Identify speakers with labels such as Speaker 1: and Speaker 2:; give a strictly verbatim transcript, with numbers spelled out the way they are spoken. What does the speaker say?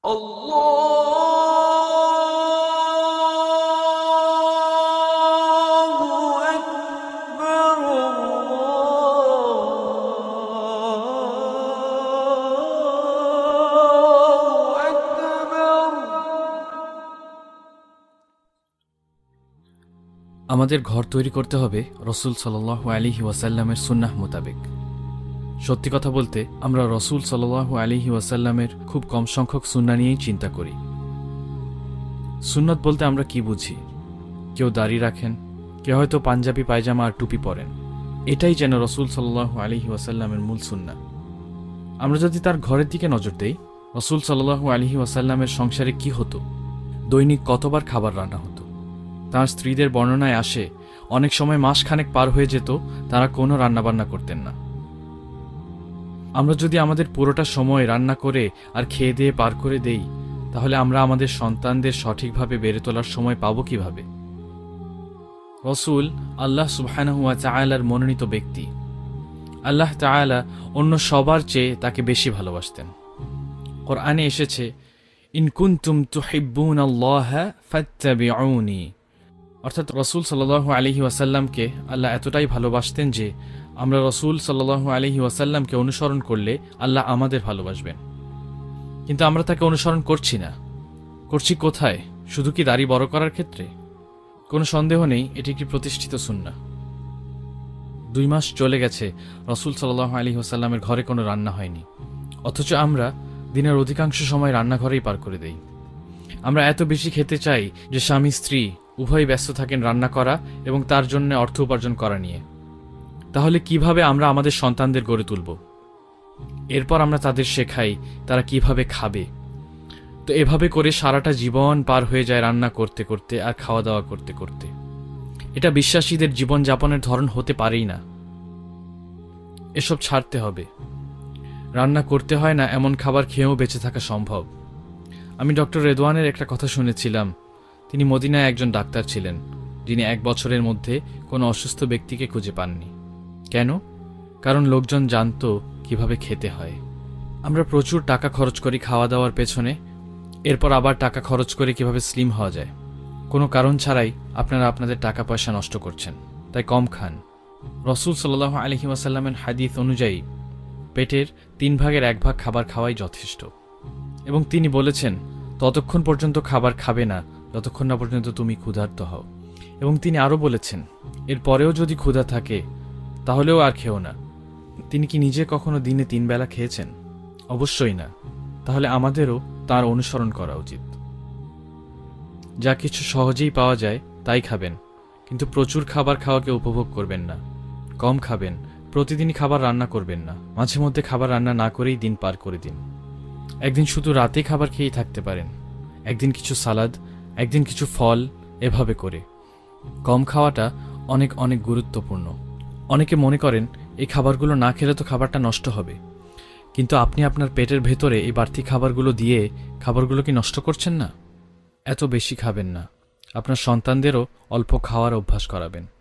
Speaker 1: আমাদের ঘর তৈরি করতে হবে রসুল সাল্লাল্লাহু আলাইহি ওয়াসাল্লামের সুন্নাহ মোতাবেক। সত্যি কথা বলতে আমরা রসুল সাল্লাল্লাহু আলাইহি ওয়াসাল্লামের খুব কম সংখ্যক সুন্নাহ নিয়েই চিন্তা করি। সুন্নত বলতে আমরা কি বুঝি? কেউ দাড়ি রাখেন, কেউ হয়তো পাঞ্জাবি পায়জামা আর টুপি পরেন। এটাই যেন রসুল সাল্লাল্লাহু আলাইহি ওয়াসাল্লামের মূল সুন্নাহ। আমরা যদি তার ঘরের দিকে নজর দেই, রসুল সাল্লাল্লাহু আলাইহি ওয়াসাল্লামের সংসারে কি হতো, দৈনিক কতবার খাবার রান্না হতো। তাঁর স্ত্রীদের বর্ণনায় আসে অনেক সময় মাসখানেক পার হয়ে যেত তারা কোনো রান্নাবান্না করতেন না। আমরা যদি আমাদের পুরোটা সময় রান্না করে আর খেয়ে দিয়ে পার করে দেই, তাহলে আমরা আমাদের সন্তানদের সঠিকভাবে বেড়ে তোলার সময় পাব কিভাবে? রসুল আল্লাহ সুবহানাহু ওয়া তাআলার মনোনীত ব্যক্তি। আল্লাহ তাআলা অন্য সবার চেয়ে তাকে বেশি ভালোবাসতেন। কোরআনে এসেছে, ইন কুনতুম তুহিব্বুনাল্লাহা ফাত্তাবিউনি, অর্থাৎ রসুল সাল্লাল্লাহু আলাইহি ওয়াসাল্লামকে আল্লাহ এতটাই ভালোবাসতেন যে আমরা রসুল সাল্লাল্লাহু আলাইহি ওয়াসাল্লামকে অনুসরণ করলে আল্লাহ আমাদের ভালোবাসবেন। কিন্তু আমরা তাকে অনুসরণ করছি না। করছি কোথায়? শুধু কি দাড়ি বড় করার ক্ষেত্রে? কোনো সন্দেহ নেই এটি একটি প্রতিষ্ঠিত সুন্নাহ। দুই মাস চলে গেছে রসুল সাল্লাল্লাহু আলাইহি ওয়াসাল্লামের ঘরে কোনো রান্না হয়নি, অথচ আমরা দিনের অধিকাংশ সময় রান্নাঘরেই পার করে দেই। আমরা এত বেশি খেতে চাই যে স্বামী স্ত্রী উভয়ই ব্যস্ত থাকেন রান্না করা এবং তার জন্য অর্থ উপার্জন করা নিয়ে। তাহলে কিভাবে আমরা আমাদের সন্তানদের গড়ে তুলব? এরপর আমরা তাদের শেখাই তারা কিভাবে খাবে। তো এভাবে করে সারাটা জীবন পার হয়ে যায় রান্না করতে করতে আর খাওয়া দাওয়া করতে করতে। এটা বিশ্বাসীদের জীবন যাপনের ধরন হতে পারেই না। এসব ছাড়তে হবে। রান্না করতে হয় না এমন খাবার খেয়েও বেঁচে থাকা সম্ভব। আমি ডক্টর রেদওয়ানের একটা কথা শুনেছিলাম। তিনি মদিনায় একজন ডাক্তার ছিলেন, যিনি এক বছরের মধ্যে কোনো অসুস্থ ব্যক্তিকে খুঁজে পাননি। কেন? কারণ লোকজন জানত কিভাবে খেতে হয়। আমরা প্রচুর টাকা খরচ করি খাওয়া দাওয়ার পেছনে, এরপর আবার টাকা খরচ করে কিভাবে স্লিম হওয়া যায়। কোনো কারণ ছাড়াই আপনারা আপনাদের টাকা পয়সা নষ্ট করছেন, তাই কম খান। রসুল সাল্লাল্লাহু আলাইহি ওয়াসাল্লামের হাদিস অনুযায়ী পেটের তিন ভাগের এক ভাগ খাবার খাওয়াই যথেষ্ট। এবং তিনি বলেছেন, ততক্ষণ পর্যন্ত খাবার খাবে না যতক্ষণ না পর্যন্ত তুমি ক্ষুধার্ত হও। এবং তিনি আরও বলেছেন, এর পরেও যদি ক্ষুধা থাকে তাহলেও আর খেও না। তিনি কি নিজে কখনো দিনে তিন বেলা খেয়েছেন? অবশ্যই না। তাহলে আমাদেরও তার অনুসরণ করা উচিত। যা কিছু সহজেই পাওয়া যায় তাই খাবেন, কিন্তু প্রচুর খাবার খাওয়াকে উপভোগ করবেন না। কম খাবেন, প্রতিদিনই খাবার রান্না করবেন না। মাঝে মধ্যে খাবার রান্না না করেই দিন পার করে দিন। একদিন শুধু রাতে খাবার খেয়েই থাকতে পারেন, একদিন কিছু সালাদ, একদিন কিছু ফল, এভাবে করে। কম খাওয়াটা অনেক অনেক গুরুত্বপূর্ণ। অনেকে মনে করেন এই খাবারগুলো না খেলে তো খাবারটা নষ্ট হবে, কিন্তু আপনি আপনার পেটের ভেতরে এই বাড়তি খাবারগুলো দিয়ে খাবারগুলো কি নষ্ট করছেন না? এত বেশি খাবেন না। আপনার সন্তানদেরও অল্প খাওয়ার অভ্যাস করাবেন।